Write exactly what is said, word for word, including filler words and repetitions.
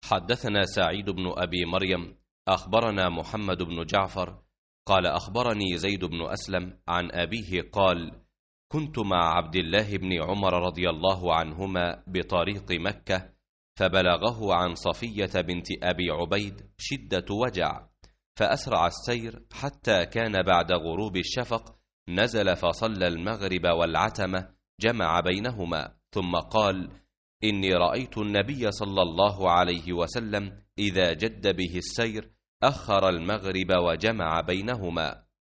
حدثنا سعيد بن أبي مريم أخبرنا محمد بن جعفر قال أخبرني زيد بن أسلم عن أبيه قال: كنت مع عبد الله بن عمر رضي الله عنهما بطريق مكة، فبلغه عن صفية بنت أبي عبيد شدة وجع، فأسرع السير حتى كان بعد غروب الشفق، نزل فصلى المغرب والعتمة، جمع بينهما، ثم قال: إني رأيت النبي صلى الله عليه وسلم إذا جد به السير أخر المغرب وجمع بينهما.